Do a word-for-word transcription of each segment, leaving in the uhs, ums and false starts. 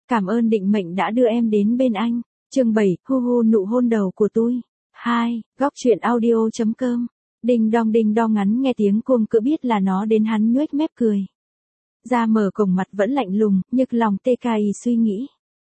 Cảm ơn định mệnh đã đưa em đến bên anh. Chương bảy, hu hu nụ hôn đầu của tôi. hai, góc truyện audio.com. Đinh đong đinh đong ngắn nghe tiếng cuông cựa biết là nó đến hắn nhoếch mép cười. Ra mở cổng mặt vẫn lạnh lùng, nhức lòng tê cai suy nghĩ.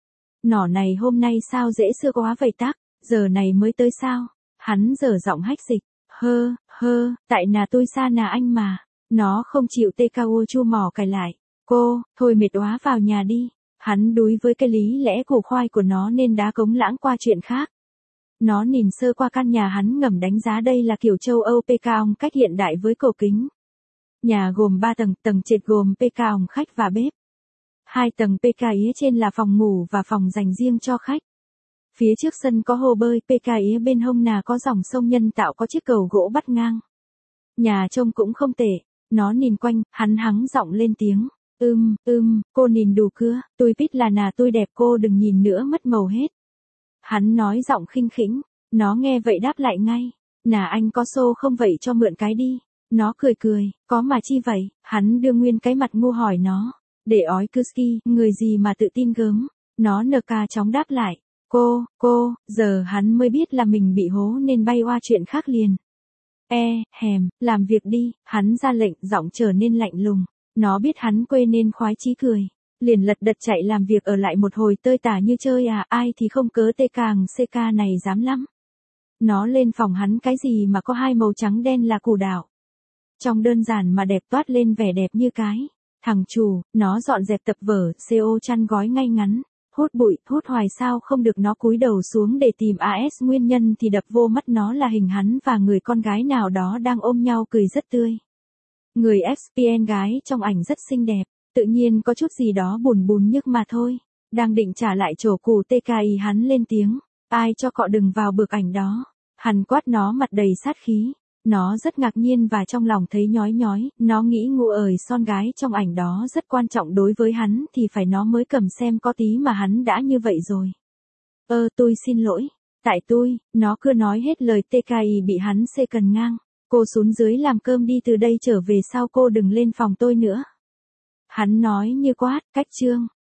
Nỏ này hôm nay sao dễ xưa quá vậy tác, giờ này mới tới sao? Hắn dở giọng hách dịch. Hơ, hơ, tại nà tôi xa nà anh mà. Nó không chịu tê cao chu mỏ cài lại. Cô, thôi mệt quá vào nhà đi. Hắn đối với cái lý lẽ củ khoai của nó nên đá cống lãng qua chuyện khác. Nó nhìn sơ qua căn nhà hắn ngầm đánh giá đây là kiểu châu Âu pê ca ong cách hiện đại với cổ kính. Nhà gồm ba tầng, tầng trệt gồm pê ca ong khách và bếp. Hai tầng pê ca ía trên là phòng ngủ và phòng dành riêng cho khách. Phía trước sân có hồ bơi pê ca ía bên hông nà có dòng sông nhân tạo có chiếc cầu gỗ bắt ngang. Nhà trông cũng không tệ, nó nhìn quanh, hắn hắng giọng lên tiếng. Ưm, ưm, cô nhìn đủ cưa, tôi biết là nà tôi đẹp cô đừng nhìn nữa mất màu hết. Hắn nói giọng khinh khỉnh, nó nghe vậy đáp lại ngay. Nà anh có xô không vậy cho mượn cái đi. Nó cười cười, có mà chi vậy, hắn đưa nguyên cái mặt ngu hỏi nó. Để ói cứ ski, người gì mà tự tin gớm. Nó nờ ca chóng đáp lại. Cô, cô, giờ hắn mới biết là mình bị hố nên bay qua chuyện khác liền. E, hèm, làm việc đi, hắn ra lệnh giọng trở nên lạnh lùng. Nó biết hắn quê nên khoái chí cười. Liền lật đật chạy làm việc ở lại một hồi tơi tả như chơi à, ai thì không cớ tê càng xê ca này dám lắm. Nó lên phòng hắn cái gì mà có hai màu trắng đen là củ đảo. Trong đơn giản mà đẹp toát lên vẻ đẹp như cái. Thằng chủ, nó dọn dẹp tập vở, co chăn gói ngay ngắn. Hút bụi, hút hoài sao không được nó cúi đầu xuống để tìm a ét nguyên nhân thì đập vô mắt nó là hình hắn và người con gái nào đó đang ôm nhau cười rất tươi. Người ép pê en gái trong ảnh rất xinh đẹp, tự nhiên có chút gì đó buồn buồn nhức mà thôi. Đang định trả lại chỗ cù tê cai hắn lên tiếng. Ai cho cọ đừng vào bực ảnh đó. Hắn quát nó mặt đầy sát khí. Nó rất ngạc nhiên và trong lòng thấy nhói nhói, nó nghĩ ngu ời son gái trong ảnh đó rất quan trọng đối với hắn thì phải nó mới cầm xem có tí mà hắn đã như vậy rồi. Ơ tôi xin lỗi, tại tôi, nó cứ nói hết lời tê cai bị hắn xê cần ngang. Cô xuống dưới làm cơm đi từ đây trở về sau cô đừng lên phòng tôi nữa. Hắn nói như quát, cách chương.